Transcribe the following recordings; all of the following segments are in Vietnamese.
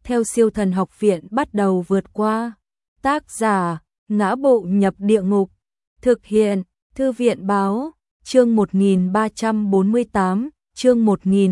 theo Siêu Thần Học Viện bắt đầu vượt qua. Tác giả: Ngã Bộ Nhập Địa Ngục. Thực hiện: Thư viện báo. Chương 1348, chương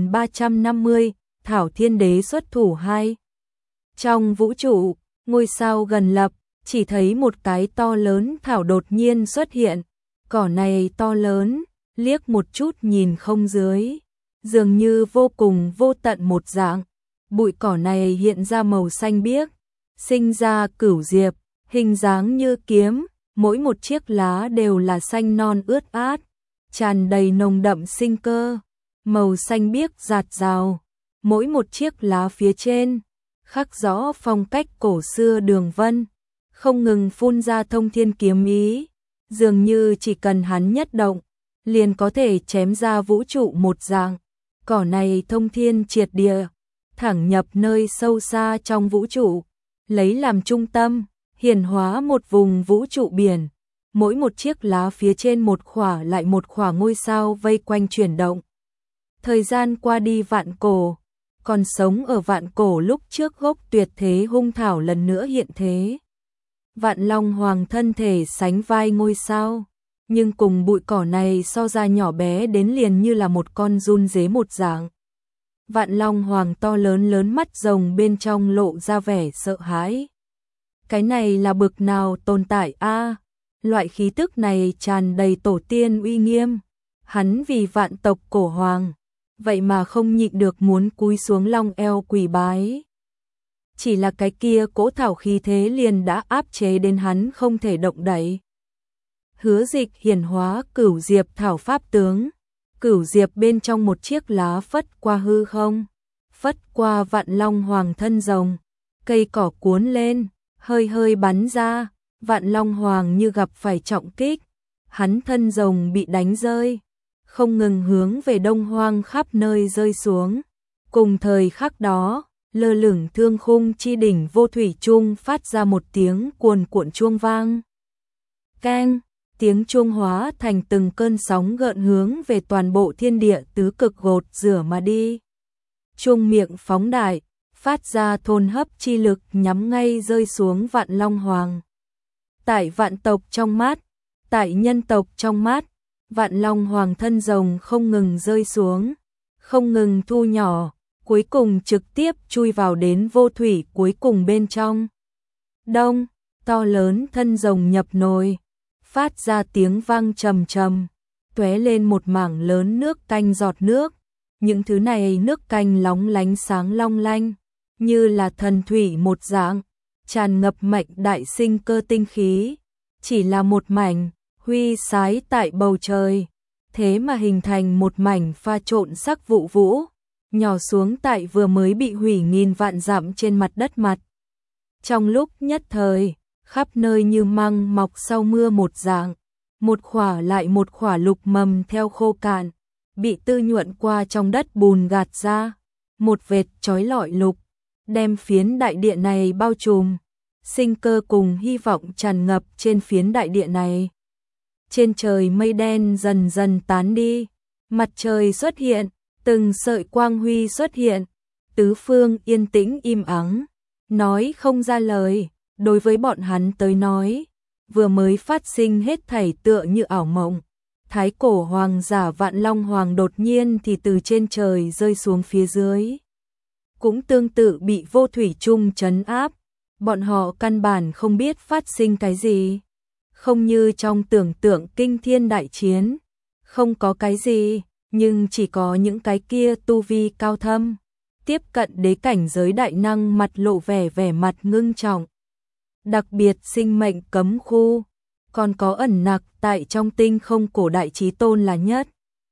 1350, Thảo Thiên Đế xuất thủ 2. Trong vũ trụ, ngôi sao gần lập, chỉ thấy một cái to lớn thảo đột nhiên xuất hiện. Cỏ này to lớn, liếc một chút nhìn không dưới, dường như vô cùng vô tận một dạng. Bụi cỏ này hiện ra màu xanh biếc, sinh ra cửu diệp, hình dáng như kiếm, mỗi một chiếc lá đều là xanh non ướt át, tràn đầy nồng đậm sinh cơ, màu xanh biếc rạt rào, mỗi một chiếc lá phía trên khắc rõ phong cách cổ xưa đường vân, không ngừng phun ra thông thiên kiếm ý, dường như chỉ cần hắn nhất động, liền có thể chém ra vũ trụ một dạng. Cỏ này thông thiên triệt địa, thẳng nhập nơi sâu xa trong vũ trụ, lấy làm trung tâm, hiển hóa một vùng vũ trụ biển. Mỗi một chiếc lá phía trên một khỏa lại một khỏa ngôi sao vây quanh chuyển động. Thời gian qua đi vạn cổ, còn sống ở vạn cổ lúc trước gốc tuyệt thế hung thảo lần nữa hiện thế. Vạn Long Hoàng thân thể sánh vai ngôi sao, nhưng cùng bụi cỏ này so ra nhỏ bé đến liền như là một con giun dế một dạng. Vạn Long Hoàng to lớn lớn mắt rồng bên trong lộ ra vẻ sợ hãi. Cái này là bực nào tồn tại a? Loại khí tức này tràn đầy tổ tiên uy nghiêm. Hắn vì vạn tộc cổ hoàng, vậy mà không nhịn được muốn cúi xuống long eo quỳ bái. Chỉ là cái kia cỗ thảo khí thế liền đã áp chế đến hắn không thể động đậy. Hứa Dịch hiển hóa cửu diệp thảo pháp tướng, cửu diệp bên trong một chiếc lá phất qua hư không, phất qua Vạn Long Hoàng thân rồng, cây cỏ cuốn lên, hơi hơi bắn ra, Vạn Long Hoàng như gặp phải trọng kích, hắn thân rồng bị đánh rơi, không ngừng hướng về Đông Hoang khắp nơi rơi xuống. Cùng thời khắc đó, lơ lửng thương khung chi đỉnh vô thủy trung phát ra một tiếng cuồn cuộn chuông vang. Keng, tiếng chuông hóa thành từng cơn sóng gợn hướng về toàn bộ thiên địa tứ cực gột rửa mà đi. Chuông miệng phóng đại, phát ra thôn hấp chi lực nhắm ngay rơi xuống Vạn Long Hoàng. Tại vạn tộc trong mắt, tại nhân tộc trong mắt, Vạn Long Hoàng thân rồng không ngừng rơi xuống, không ngừng thu nhỏ, cuối cùng trực tiếp chui vào đến vô thủy cuối cùng bên trong. Đông, to lớn thân rồng nhập nồi, phát ra tiếng vang trầm trầm, tóe lên một mảng lớn nước canh giọt nước. Những thứ này nước canh lóng lánh sáng long lanh, như là thần thủy một dạng, tràn ngập mệnh đại sinh cơ tinh khí, chỉ là một mảnh huy sái tại bầu trời, thế mà hình thành một mảnh pha trộn sắc vụ vũ, nhỏ xuống tại vừa mới bị hủy nghìn vạn dặm trên mặt đất mặt. Trong lúc nhất thời, khắp nơi như măng mọc sau mưa một dạng, một khỏa lại một khỏa lục mầm theo khô cạn, bị tư nhuận qua trong đất bùn gạt ra, một vệt chói lọi lục, đem phiến đại địa này bao trùm, sinh cơ cùng hy vọng tràn ngập trên phiến đại địa này. Trên trời mây đen dần dần tán đi, mặt trời xuất hiện, từng sợi quang huy xuất hiện, tứ phương yên tĩnh im ắng, nói không ra lời, đối với bọn hắn tới nói, vừa mới phát sinh hết thảy tựa như ảo mộng. Thái cổ hoàng giả Vạn Long Hoàng đột nhiên thì từ trên trời rơi xuống phía dưới. Cũng tương tự bị vô thủy chung trấn áp, bọn họ căn bản không biết phát sinh cái gì. Không như trong tưởng tượng kinh thiên đại chiến, không có cái gì, nhưng chỉ có những cái kia tu vi cao thâm, tiếp cận đế cảnh giới đại năng mặt lộ vẻ mặt ngưng trọng. Đặc biệt sinh mệnh cấm khu, còn có ẩn nặc tại trong tinh không cổ đại chí tôn là nhất.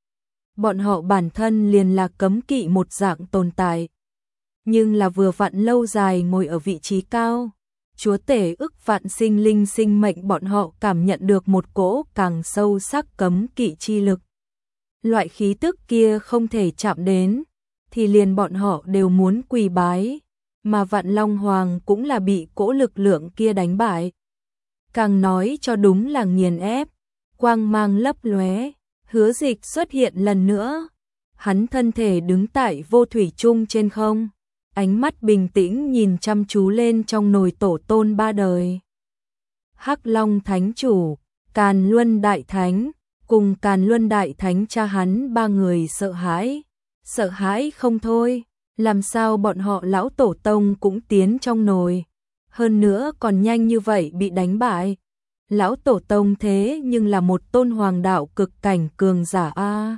Bọn họ bản thân liền là cấm kỵ một dạng tồn tại, nhưng là vừa vặn lâu dài ngồi ở vị trí cao, chúa tể ức vạn sinh linh sinh mệnh bọn họ cảm nhận được một cỗ càng sâu sắc cấm kỵ chi lực. Loại khí tức kia không thể chạm đến, thì liền bọn họ đều muốn quỳ bái, mà Vạn Long Hoàng cũng là bị cỗ lực lượng kia đánh bại. Càng nói cho đúng là nghiền ép, quang mang lấp lóe, Hứa Dịch xuất hiện lần nữa. Hắn thân thể đứng tại vô thủy chung trên không, ánh mắt bình tĩnh nhìn chăm chú lên trong nồi tổ tôn ba đời. Hắc Long Thánh Chủ, Càn Luân Đại Thánh, cùng Càn Luân Đại Thánh cha hắn ba người sợ hãi không thôi, làm sao bọn họ lão tổ tông cũng tiến trong nồi, hơn nữa còn nhanh như vậy bị đánh bại. Lão tổ tông thế nhưng là một tôn hoàng đạo cực cảnh cường giả a.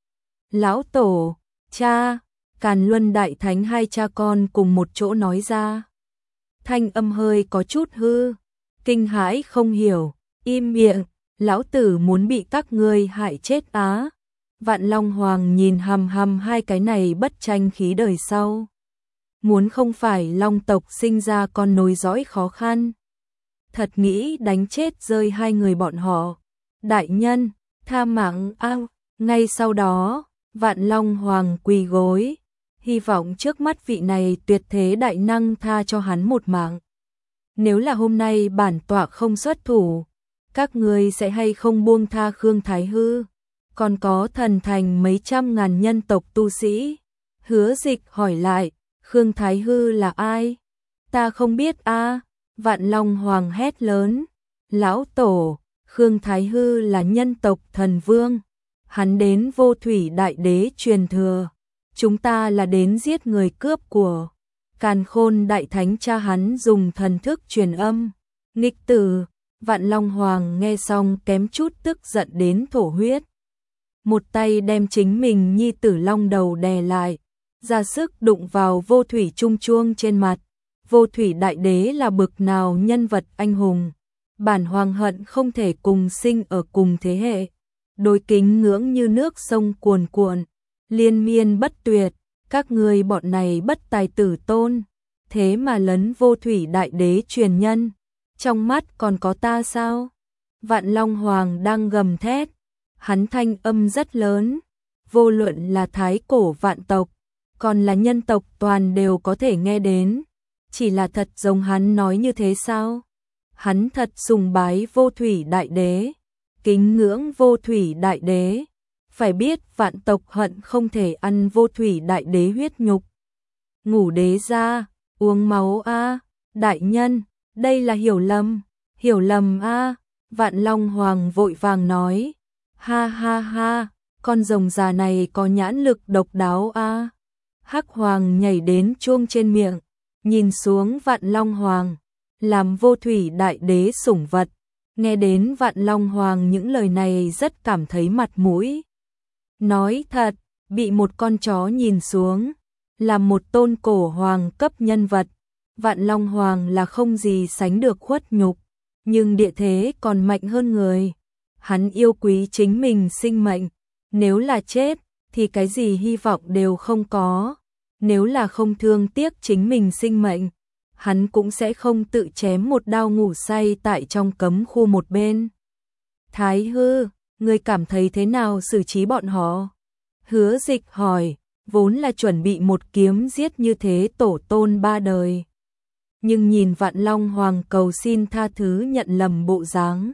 Lão tổ, cha, Càn Luân Đại Thánh hai cha con cùng một chỗ nói ra. Thanh âm hơi có chút hư, kinh hãi không hiểu, im miệng, lão tử muốn bị các ngươi hại chết á. Vạn Long Hoàng nhìn hằm hằm hai cái này bất tranh khí đời sau. Muốn không phải Long tộc sinh ra con nối dõi khó khăn. Thật nghĩ đánh chết rơi hai người bọn họ. Đại nhân, tha mạng ao. Ngay sau đó, Vạn Long Hoàng quỳ gối, hy vọng trước mắt vị này tuyệt thế đại năng tha cho hắn một mạng. Nếu là hôm nay bản tọa không xuất thủ, các ngươi sẽ hay không buông tha Khương Thái Hư? Còn có thần thành mấy trăm ngàn nhân tộc tu sĩ. Hứa Dịch hỏi lại, Khương Thái Hư là ai? Ta không biết a. Vạn Long Hoàng hét lớn, lão tổ, Khương Thái Hư là nhân tộc thần vương, hắn đến Vô Thủy Đại Đế truyền thừa, chúng ta là đến giết người cướp của. Càn Khôn Đại Thánh cha hắn dùng thần thức truyền âm, nghịch tử. Vạn Long Hoàng nghe xong kém chút tức giận đến thổ huyết. Một tay đem chính mình nhi tử long đầu đè lại, ra sức đụng vào Vô Thủy Trung chuông trên mặt. Vô Thủy Đại Đế là bực nào nhân vật anh hùng, bản hoàng hận không thể cùng sinh ở cùng thế hệ. Đối kính ngưỡng như nước sông cuồn cuộn, liên miên bất tuyệt, các ngươi bọn này bất tài tử tôn, thế mà lấn Vô Thủy Đại Đế truyền nhân, trong mắt còn có ta sao? Vạn Long Hoàng đang gầm thét, hắn thanh âm rất lớn, vô luận là thái cổ vạn tộc, còn là nhân tộc toàn đều có thể nghe đến. Chỉ là thật giống hắn nói như thế sao? Hắn thật sùng bái Vô Thủy Đại Đế, kính ngưỡng Vô Thủy Đại Đế, phải biết vạn tộc hận không thể ăn Vô Thủy Đại Đế huyết nhục. Ngủ đế ra, uống máu a, đại nhân, đây là hiểu lầm a. Vạn Long Hoàng vội vàng nói, ha ha ha, con rồng già này có nhãn lực độc đáo a. Hắc Hoàng nhảy đến chuông trên miệng, nhìn xuống Vạn Long Hoàng, làm Vô Thủy Đại Đế sủng vật. Nghe đến Vạn Long Hoàng những lời này rất cảm thấy mặt mũi. Nói thật, bị một con chó nhìn xuống, làm một tôn cổ hoàng cấp nhân vật, Vạn Long Hoàng là không gì sánh được khuất nhục, nhưng địa thế còn mạnh hơn người. Hắn yêu quý chính mình sinh mệnh, nếu là chết thì cái gì hy vọng đều không có. Nếu là không thương tiếc chính mình sinh mệnh, hắn cũng sẽ không tự chém một đao ngủ say tại trong cấm khu một bên. Thái Hư, ngươi cảm thấy thế nào xử trí bọn họ? Hứa Dịch hỏi, vốn là chuẩn bị một kiếm giết như thế tổ tôn ba đời. Nhưng nhìn Vạn Long Hoàng cầu xin tha thứ nhận lầm bộ dáng,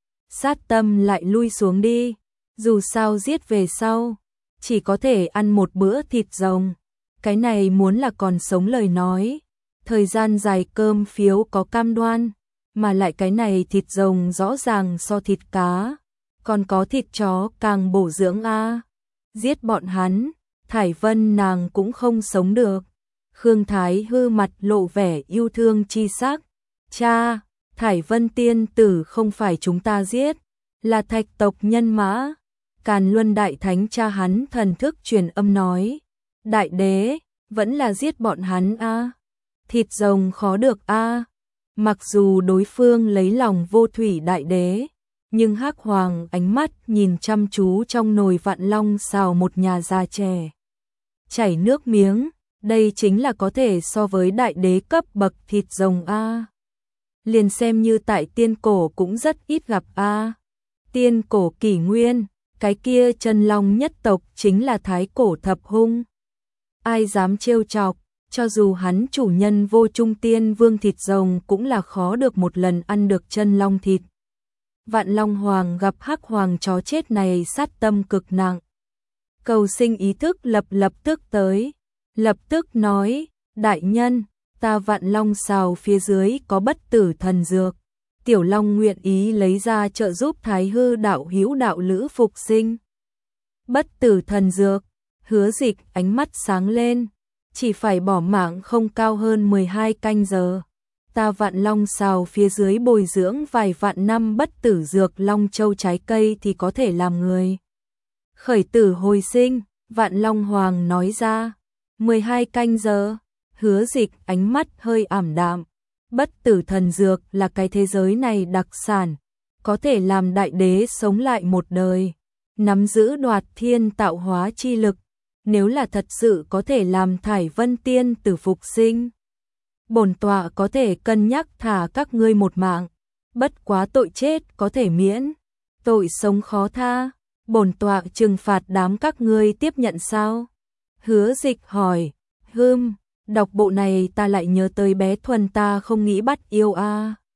sát tâm lại lui xuống đi, dù sao giết về sau, chỉ có thể ăn một bữa thịt rồng. Cái này muốn là còn sống lời nói, thời gian dài cơm phiếu có cam đoan, mà lại cái này thịt rồng rõ ràng so thịt cá, còn có thịt chó càng bổ dưỡng a. Giết bọn hắn, Thải Vân nàng cũng không sống được. Khương Thái Hư mặt lộ vẻ yêu thương chi sắc, cha, Thải Vân tiên tử không phải chúng ta giết, là Thạch tộc nhân mã. Càn Luân Đại Thánh cha hắn thần thức truyền âm nói, Đại Đế, vẫn là giết bọn hắn a. Thịt rồng khó được a. Mặc dù đối phương lấy lòng Vô Thủy Đại Đế, nhưng Hắc Hoàng ánh mắt nhìn chăm chú trong nồi Vạn Long xào một nhà già trẻ, chảy nước miếng, đây chính là có thể so với đại đế cấp bậc thịt rồng a. Liền xem như tại tiên cổ cũng rất ít gặp a. Tiên cổ kỷ nguyên, cái kia chân long nhất tộc chính là thái cổ thập hung. Ai dám trêu chọc, cho dù hắn chủ nhân Vô Trung Tiên Vương thịt rồng cũng là khó được một lần ăn được chân long thịt. Vạn Long Hoàng gặp Hắc Hoàng chó chết này sát tâm cực nặng. Cầu sinh ý thức lập tức tới, lập tức nói, Đại nhân, ta Vạn Long xào phía dưới có bất tử thần dược. Tiểu Long nguyện ý lấy ra trợ giúp Thái Hư đạo hữu đạo lữ phục sinh. Bất tử thần dược, Hứa Dịch ánh mắt sáng lên, chỉ phải bỏ mạng không cao hơn 12 canh giờ. Ta Vạn Long xào phía dưới bồi dưỡng vài vạn năm bất tử dược Long Châu trái cây thì có thể làm người khởi tử hồi sinh, Vạn Long Hoàng nói ra. 12 canh giờ, Hứa Dịch ánh mắt hơi ảm đạm. Bất tử thần dược là cái thế giới này đặc sản, có thể làm đại đế sống lại một đời, nắm giữ đoạt thiên tạo hóa chi lực, nếu là thật sự có thể làm Thải Vân tiên tử phục sinh. Bổn tọa có thể cân nhắc thả các ngươi một mạng, bất quá tội chết có thể miễn, tội sống khó tha, bổn tọa trừng phạt đám các ngươi tiếp nhận sao? Hứa Dịch hỏi, đọc bộ này ta lại nhớ tới bé Thuần ta không nghĩ bắt yêu a.